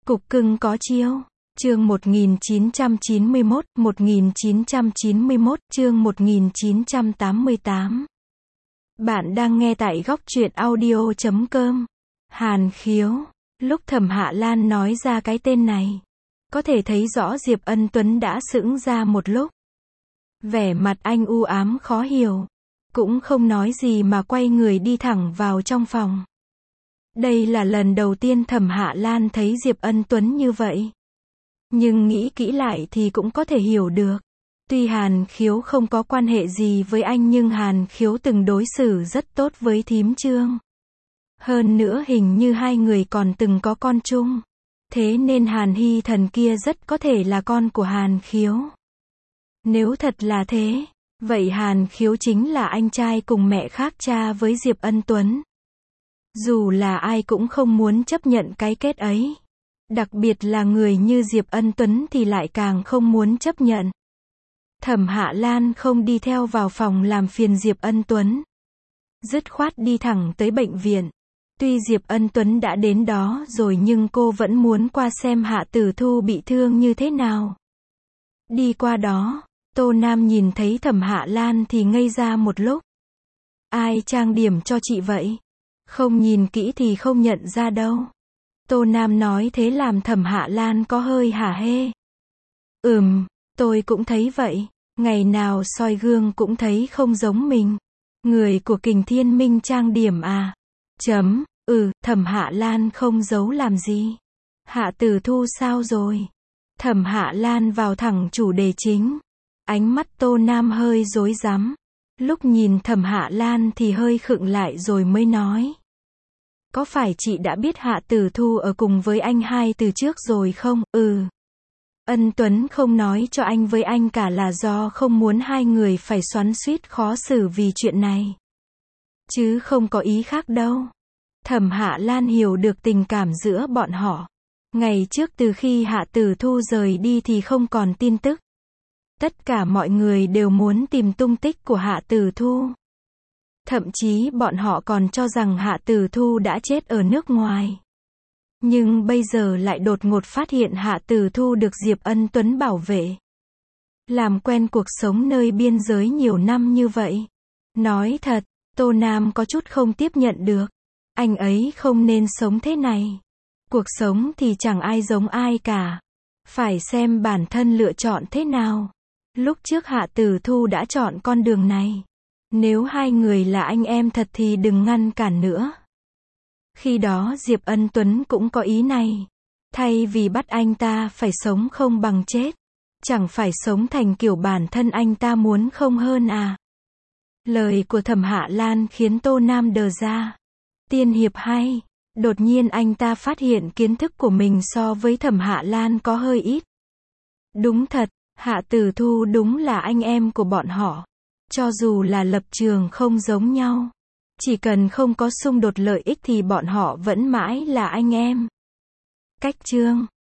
Cục cưng có chiêu. Chương 1991, chương 1988. Bạn đang nghe tại góc truyện audio.com. Hàn Khiếu. Lúc Thẩm Hạ Lan nói ra cái tên này, có thể thấy rõ Diệp Ân Tuấn đã sững ra một lúc. Vẻ mặt anh u ám khó hiểu. Cũng không nói gì mà quay người đi thẳng vào trong phòng. Đây là lần đầu tiên Thẩm Hạ Lan thấy Diệp Ân Tuấn như vậy. Nhưng nghĩ kỹ lại thì cũng có thể hiểu được. Tuy Hàn Khiếu không có quan hệ gì với anh nhưng Hàn Khiếu từng đối xử rất tốt với thím Trương. Hơn nữa hình như hai người còn từng có con chung. Thế nên Hàn Hy Thần kia rất có thể là con của Hàn Khiếu. Nếu thật là thế, vậy Hàn Khiếu chính là anh trai cùng mẹ khác cha với Diệp Ân Tuấn. Dù là ai cũng không muốn chấp nhận cái kết ấy. Đặc biệt là người như Diệp Ân Tuấn thì lại càng không muốn chấp nhận. Thẩm Hạ Lan không đi theo vào phòng làm phiền Diệp Ân Tuấn. Dứt khoát đi thẳng tới bệnh viện. Tuy Diệp Ân Tuấn đã đến đó rồi nhưng cô vẫn muốn qua xem Hạ Tử Thu bị thương như thế nào. Đi qua đó, Tô Nam nhìn thấy Thẩm Hạ Lan thì ngây ra một lúc. Ai trang điểm cho chị vậy? Không nhìn kỹ thì không nhận ra đâu. Tô Nam nói thế làm Thẩm Hạ Lan có hơi hả hê. Tôi cũng thấy vậy. Ngày nào soi gương cũng thấy không giống mình. Người của Kình Thiên Minh trang điểm à? Thẩm Hạ Lan không giấu làm gì. Hạ Tử Thu sao rồi? Thẩm Hạ Lan vào thẳng chủ đề chính. Ánh mắt Tô Nam hơi rối rắm. Lúc nhìn Thẩm Hạ Lan thì hơi khựng lại rồi mới nói. Có phải chị đã biết Hạ Tử Thu ở cùng với anh hai từ trước rồi không? Ân Tuấn không nói cho anh với anh cả là do không muốn hai người phải xoắn xuýt khó xử vì chuyện này. Chứ không có ý khác đâu. Thẩm Hạ Lan hiểu được tình cảm giữa bọn họ. Ngày trước từ khi Hạ Tử Thu rời đi thì không còn tin tức. Tất cả mọi người đều muốn tìm tung tích của Hạ Tử Thu. Thậm chí bọn họ còn cho rằng Hạ Tử Thu đã chết ở nước ngoài. Nhưng bây giờ lại đột ngột phát hiện Hạ Tử Thu được Diệp Ân Tuấn bảo vệ. Làm quen cuộc sống nơi biên giới nhiều năm như vậy. Nói thật, Tô Nam có chút không tiếp nhận được. Anh ấy không nên sống thế này. Cuộc sống thì chẳng ai giống ai cả. Phải xem bản thân lựa chọn thế nào. Lúc trước Hạ Tử Thu đã chọn con đường này. Nếu hai người là anh em thật thì đừng ngăn cản nữa. Khi đó Diệp Ân Tuấn cũng có ý này. Thay vì bắt anh ta phải sống không bằng chết. Chẳng phải sống thành kiểu bản thân anh ta muốn không hơn à. Lời của Thẩm Hạ Lan khiến Tô Nam đờ ra. Tiên hiệp hay. Đột nhiên anh ta phát hiện kiến thức của mình so với Thẩm Hạ Lan có hơi ít. Đúng thật, Hạ Tử Thu đúng là anh em của bọn họ. Cho dù là lập trường không giống nhau. Chỉ cần không có xung đột lợi ích thì bọn họ vẫn mãi là anh em. Cách chương